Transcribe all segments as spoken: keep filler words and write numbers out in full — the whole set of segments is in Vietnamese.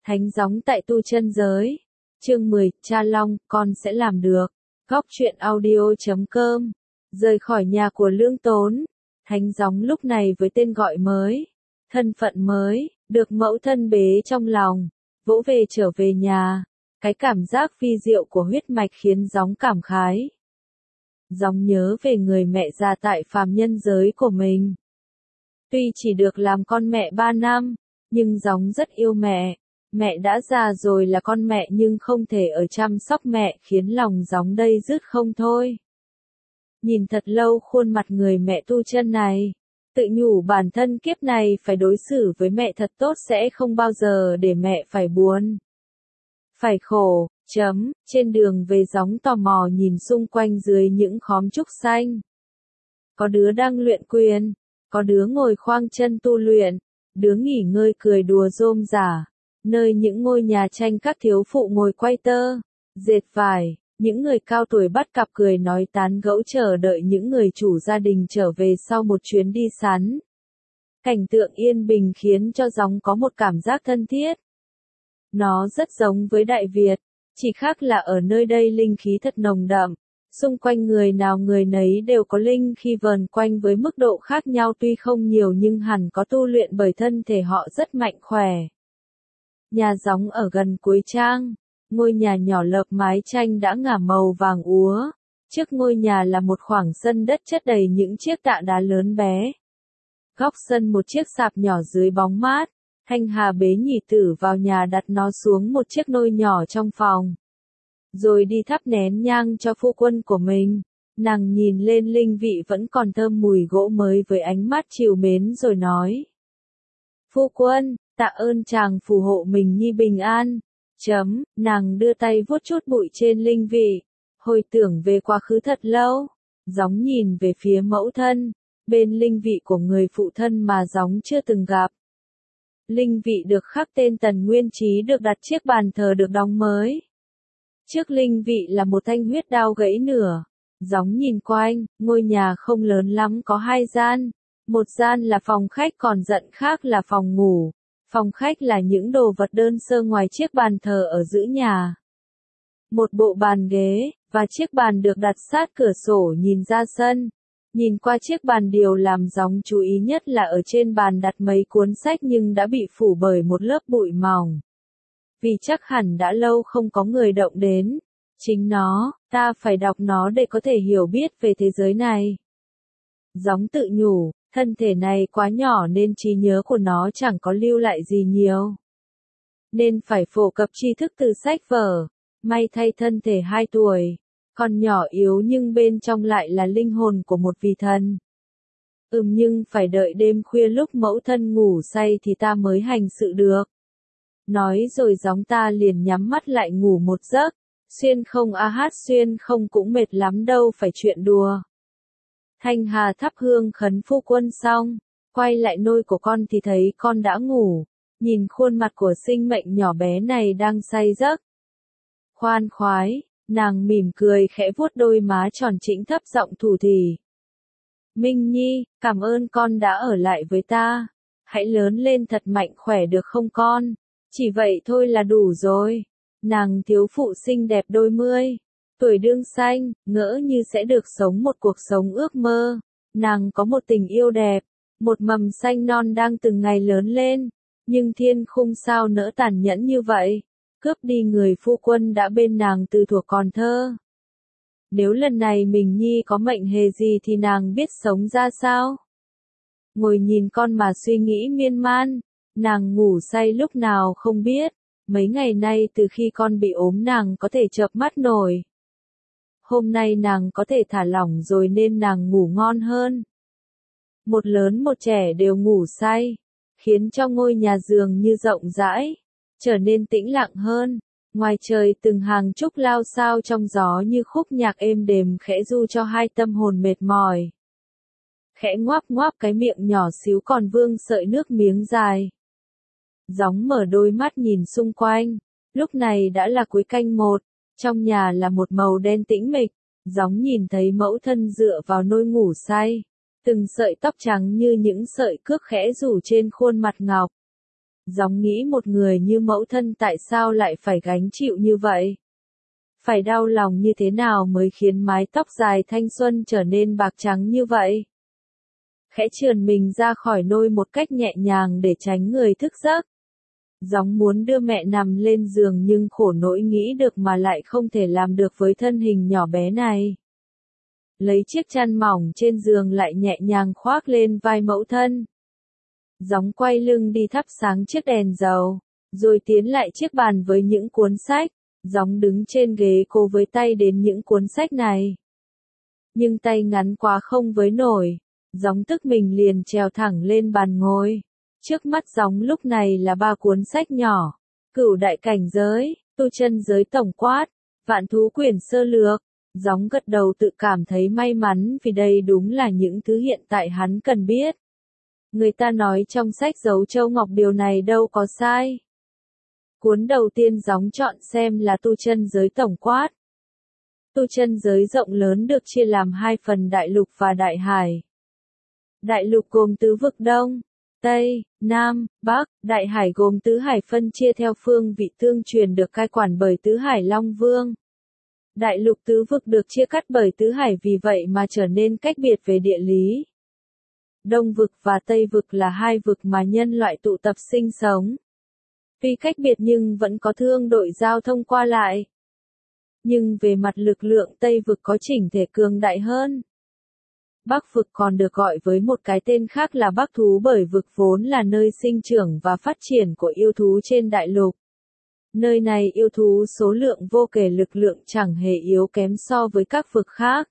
Thánh gióng tại tu chân giới. Chương mười, Cha Long, con sẽ làm được. Góc truyện audio chấm com. Rời khỏi nhà của Lương Tốn. Thánh gióng lúc này với tên gọi mới, thân phận mới, được mẫu thân bế trong lòng, vỗ về trở về nhà. Cái cảm giác phi diệu của huyết mạch khiến gióng cảm khái. Gióng nhớ về người mẹ già tại phàm nhân giới của mình. Tuy chỉ được làm con mẹ ba năm, nhưng gióng rất yêu mẹ. Mẹ đã già rồi là con mẹ nhưng không thể ở chăm sóc mẹ khiến lòng gióng đây rứt không thôi. Nhìn thật lâu khuôn mặt người mẹ tu chân này, tự nhủ bản thân kiếp này phải đối xử với mẹ thật tốt sẽ không bao giờ để mẹ phải buồn, phải khổ. Chấm, trên đường về gióng tò mò nhìn xung quanh dưới những khóm trúc xanh. Có đứa đang luyện quyền, có đứa ngồi khoang chân tu luyện, đứa nghỉ ngơi cười đùa rôm rả. Nơi những ngôi nhà tranh các thiếu phụ ngồi quay tơ, dệt vải, những người cao tuổi bắt cặp cười nói tán gẫu chờ đợi những người chủ gia đình trở về sau một chuyến đi săn. Cảnh tượng yên bình khiến cho gióng có một cảm giác thân thiết. Nó rất giống với Đại Việt, chỉ khác là ở nơi đây linh khí thật nồng đậm. Xung quanh người nào người nấy đều có linh khí vờn quanh với mức độ khác nhau tuy không nhiều nhưng hẳn có tu luyện bởi thân thể họ rất mạnh khỏe. Nhà gióng ở gần cuối trang, ngôi nhà nhỏ lợp mái tranh đã ngả màu vàng úa. Trước ngôi nhà là một khoảng sân đất chất đầy những chiếc tạ đá lớn bé. Góc sân một chiếc sạp nhỏ dưới bóng mát. Thanh Hà bế nhị tử vào nhà đặt nó xuống một chiếc nôi nhỏ trong phòng. Rồi đi thắp nén nhang cho phu quân của mình. Nàng nhìn lên linh vị vẫn còn thơm mùi gỗ mới với ánh mắt trìu mến rồi nói. Phu quân, tạ ơn chàng phù hộ mình nhi bình an. Chấm, nàng đưa tay vuốt chút bụi trên linh vị. Hồi tưởng về quá khứ thật lâu. Gióng nhìn về phía mẫu thân. Bên linh vị của người phụ thân mà gióng chưa từng gặp. Linh vị được khắc tên Tần Nguyên Chí được đặt chiếc bàn thờ được đóng mới. Trước linh vị là một thanh huyết đao gãy nửa. Gióng nhìn quanh, ngôi nhà không lớn lắm có hai gian. Một gian là phòng khách còn dặn khác là phòng ngủ. Phòng khách là những đồ vật đơn sơ ngoài chiếc bàn thờ ở giữa nhà. Một bộ bàn ghế, và chiếc bàn được đặt sát cửa sổ nhìn ra sân. Nhìn qua chiếc bàn điều làm gióng chú ý nhất là ở trên bàn đặt mấy cuốn sách nhưng đã bị phủ bởi một lớp bụi mỏng. Vì chắc hẳn đã lâu không có người động đến. Chính nó, ta phải đọc nó để có thể hiểu biết về thế giới này. Gióng tự nhủ, thân thể này quá nhỏ nên trí nhớ của nó chẳng có lưu lại gì nhiều. Nên phải phổ cập tri thức từ sách vở. May thay thân thể hai tuổi. Còn nhỏ yếu nhưng bên trong lại là linh hồn của một vị thần. Ừm nhưng phải đợi đêm khuya lúc mẫu thân ngủ say thì ta mới hành sự được. Nói rồi gióng ta liền nhắm mắt lại ngủ một giấc. Xuyên không a hát xuyên không cũng mệt lắm đâu phải chuyện đùa. Thanh Hà thắp hương khấn phu quân xong. Quay lại nôi của con thì thấy con đã ngủ. Nhìn khuôn mặt của sinh mệnh nhỏ bé này đang say giấc. Khoan khoái. Nàng mỉm cười khẽ vuốt đôi má tròn trĩnh thấp giọng thủ thỉ. Minh Nhi, cảm ơn con đã ở lại với ta. Hãy lớn lên thật mạnh khỏe được không con? Chỉ vậy thôi là đủ rồi. Nàng thiếu phụ xinh đẹp đôi mươi. Tuổi đương xanh, ngỡ như sẽ được sống một cuộc sống ước mơ. Nàng có một tình yêu đẹp. Một mầm xanh non đang từng ngày lớn lên. Nhưng thiên khung sao nỡ tàn nhẫn như vậy. Cướp đi người phu quân đã bên nàng từ thuở còn thơ. Nếu lần này mình nhi có mệnh hề gì thì nàng biết sống ra sao? Ngồi nhìn con mà suy nghĩ miên man, nàng ngủ say lúc nào không biết, mấy ngày nay từ khi con bị ốm nàng có thể chợp mắt nổi. Hôm nay nàng có thể thả lỏng rồi nên nàng ngủ ngon hơn. Một lớn một trẻ đều ngủ say, khiến cho ngôi nhà giường như rộng rãi. Trở nên tĩnh lặng hơn, ngoài trời từng hàng trúc lao sao trong gió như khúc nhạc êm đềm khẽ du cho hai tâm hồn mệt mỏi. Khẽ ngoáp ngoáp cái miệng nhỏ xíu còn vương sợi nước miếng dài. Gióng mở đôi mắt nhìn xung quanh, lúc này đã là cuối canh một, trong nhà là một màu đen tĩnh mịch, gióng nhìn thấy mẫu thân dựa vào nôi ngủ say, từng sợi tóc trắng như những sợi cước khẽ rủ trên khuôn mặt ngọc. Gióng nghĩ một người như mẫu thân tại sao lại phải gánh chịu như vậy? Phải đau lòng như thế nào mới khiến mái tóc dài thanh xuân trở nên bạc trắng như vậy? Khẽ trườn mình ra khỏi nôi một cách nhẹ nhàng để tránh người thức giấc. Gióng muốn đưa mẹ nằm lên giường nhưng khổ nỗi nghĩ được mà lại không thể làm được với thân hình nhỏ bé này. Lấy chiếc chăn mỏng trên giường lại nhẹ nhàng khoác lên vai mẫu thân. Gióng quay lưng đi thắp sáng chiếc đèn dầu, rồi tiến lại chiếc bàn với những cuốn sách. Gióng đứng trên ghế cố với tay đến những cuốn sách này. Nhưng tay ngắn quá không với nổi. Gióng tức mình liền trèo thẳng lên bàn ngồi. Trước mắt Gióng lúc này là ba cuốn sách nhỏ. Cửu đại cảnh giới, tu chân giới tổng quát, vạn thú quyển sơ lược. Gióng gật đầu tự cảm thấy may mắn vì đây đúng là những thứ hiện tại hắn cần biết. Người ta nói trong sách giấu châu ngọc điều này đâu có sai. Cuốn đầu tiên Gióng chọn xem là tu chân giới tổng quát. Tu chân giới rộng lớn được chia làm hai phần đại lục và đại hải. Đại lục gồm tứ vực Đông, Tây, Nam, Bắc, đại hải gồm tứ hải phân chia theo phương vị tương truyền được cai quản bởi tứ hải Long Vương. Đại lục tứ vực được chia cắt bởi tứ hải vì vậy mà trở nên cách biệt về địa lý. Đông vực và Tây vực là hai vực mà nhân loại tụ tập sinh sống. Tuy cách biệt nhưng vẫn có thương đội giao thông qua lại. Nhưng về mặt lực lượng Tây vực có chỉnh thể cường đại hơn. Bắc vực còn được gọi với một cái tên khác là Bắc thú bởi vực vốn là nơi sinh trưởng và phát triển của yêu thú trên đại lục. Nơi này yêu thú số lượng vô kể lực lượng chẳng hề yếu kém so với các vực khác.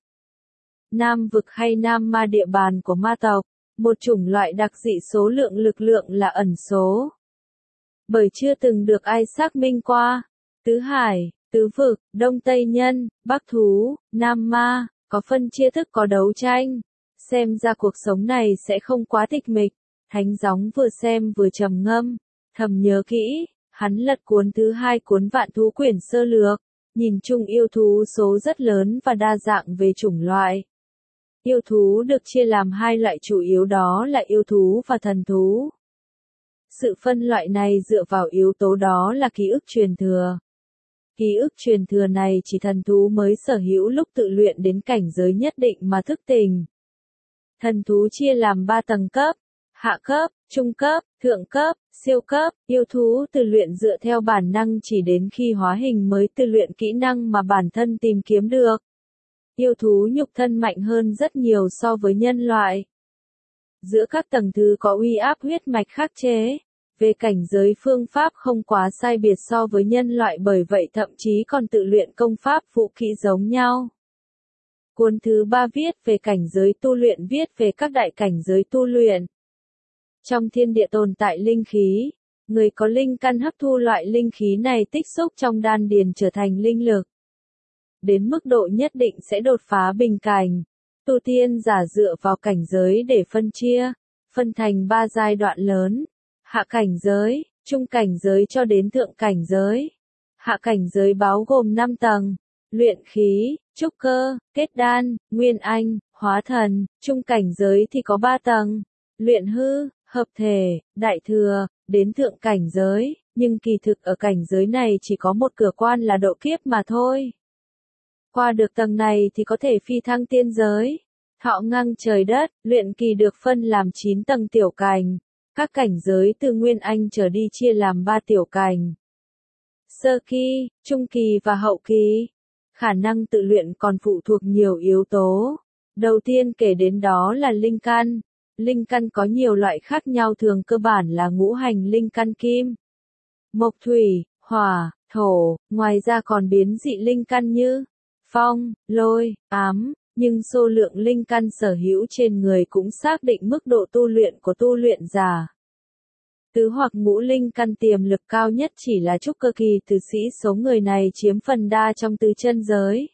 Nam vực hay Nam ma địa bàn của ma tộc, một chủng loại đặc dị số lượng lực lượng là ẩn số. Bởi chưa từng được ai xác minh qua. Tứ hải, tứ vực, Đông Tây nhân, Bắc thú, Nam ma, có phân chia thức có đấu tranh. Xem ra cuộc sống này sẽ không quá tịch mịch. Thánh Gióng vừa xem vừa trầm ngâm, thầm nhớ kỹ. Hắn lật cuốn thứ hai cuốn vạn thú quyển sơ lược, nhìn chung yêu thú số rất lớn và đa dạng về chủng loại. Yêu thú được chia làm hai loại chủ yếu đó là yêu thú và thần thú. Sự phân loại này dựa vào yếu tố đó là ký ức truyền thừa. Ký ức truyền thừa này chỉ thần thú mới sở hữu lúc tự luyện đến cảnh giới nhất định mà thức tỉnh. Thần thú chia làm ba tầng cấp, hạ cấp, trung cấp, thượng cấp, siêu cấp, yêu thú tự luyện dựa theo bản năng chỉ đến khi hóa hình mới tự luyện kỹ năng mà bản thân tìm kiếm được. Yêu thú nhục thân mạnh hơn rất nhiều so với nhân loại. Giữa các tầng thứ có uy áp huyết mạch khắc chế. Về cảnh giới phương pháp không quá sai biệt so với nhân loại bởi vậy thậm chí còn tự luyện công pháp vũ khí giống nhau. Cuốn thứ ba viết về cảnh giới tu luyện viết về các đại cảnh giới tu luyện. Trong thiên địa tồn tại linh khí, người có linh căn hấp thu loại linh khí này tích xúc trong đan điền trở thành linh lực. Đến mức độ nhất định sẽ đột phá bình cảnh. Tu tiên giả dựa vào cảnh giới để phân chia, phân thành ba giai đoạn lớn. Hạ cảnh giới, trung cảnh giới cho đến thượng cảnh giới. Hạ cảnh giới báo gồm năm tầng. Luyện khí, trúc cơ, kết đan, nguyên anh, hóa thần. Trung cảnh giới thì có ba tầng. Luyện hư, hợp thể, đại thừa, đến thượng cảnh giới. Nhưng kỳ thực ở cảnh giới này chỉ có một cửa quan là độ kiếp mà thôi. Qua được tầng này thì có thể phi thăng tiên giới. Thọ ngang trời đất, luyện kỳ được phân làm chín tầng tiểu cảnh. Các cảnh giới từ nguyên anh trở đi chia làm ba tiểu cảnh. Sơ kỳ, trung kỳ và hậu kỳ. Khả năng tự luyện còn phụ thuộc nhiều yếu tố. Đầu tiên kể đến đó là linh căn. Linh căn có nhiều loại khác nhau thường cơ bản là ngũ hành linh căn kim, mộc thủy, hỏa, thổ, ngoài ra còn biến dị linh căn như phong, lôi, ám, nhưng số lượng linh căn sở hữu trên người cũng xác định mức độ tu luyện của tu luyện giả. Tứ hoặc ngũ linh căn tiềm lực cao nhất chỉ là trúc cơ kỳ tử sĩ số người này chiếm phần đa trong tứ chân giới.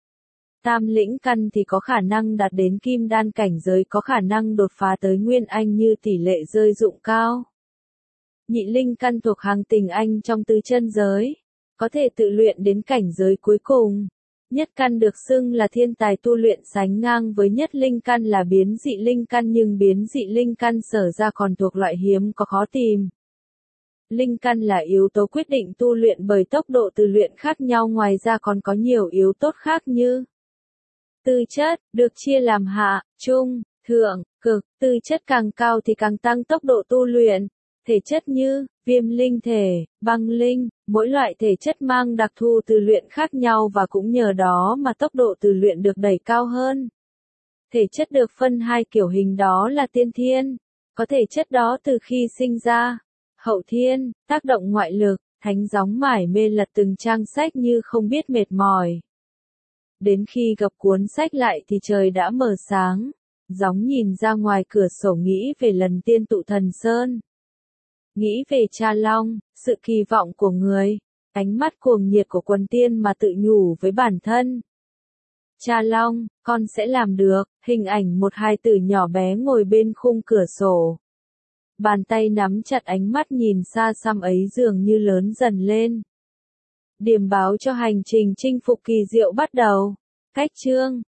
Tam lĩnh căn thì có khả năng đạt đến kim đan cảnh giới có khả năng đột phá tới nguyên anh như tỷ lệ rơi dụng cao. Nhị linh căn thuộc hàng tình anh trong tứ chân giới, có thể tự luyện đến cảnh giới cuối cùng. Nhất căn được xưng là thiên tài tu luyện sánh ngang với nhất linh căn là biến dị linh căn nhưng biến dị linh căn sở ra còn thuộc loại hiếm có khó tìm. Linh căn là yếu tố quyết định tu luyện bởi tốc độ tu luyện khác nhau, ngoài ra còn có nhiều yếu tố khác như tư chất, được chia làm hạ, trung, thượng, cực, tư chất càng cao thì càng tăng tốc độ tu luyện. Thể chất như viêm linh thể, băng linh, mỗi loại thể chất mang đặc thù tu luyện khác nhau và cũng nhờ đó mà tốc độ tu luyện được đẩy cao hơn. Thể chất được phân hai kiểu hình, đó là tiên thiên, có thể chất đó từ khi sinh ra. Hậu thiên, tác động ngoại lực, thánh gióng mải mê lật từng trang sách như không biết mệt mỏi. Đến khi gặp cuốn sách lại thì trời đã mở sáng. Gióng nhìn ra ngoài cửa sổ nghĩ về lần tiên tụ Thần Sơn. Nghĩ về Cha Long, sự kỳ vọng của người, ánh mắt cuồng nhiệt của quần tiên mà tự nhủ với bản thân. Cha Long, con sẽ làm được. Hình ảnh một hài tử nhỏ bé ngồi bên khung cửa sổ. Bàn tay nắm chặt, ánh mắt nhìn xa xăm ấy dường như lớn dần lên. Điềm báo cho hành trình chinh phục kỳ diệu bắt đầu. Cách chương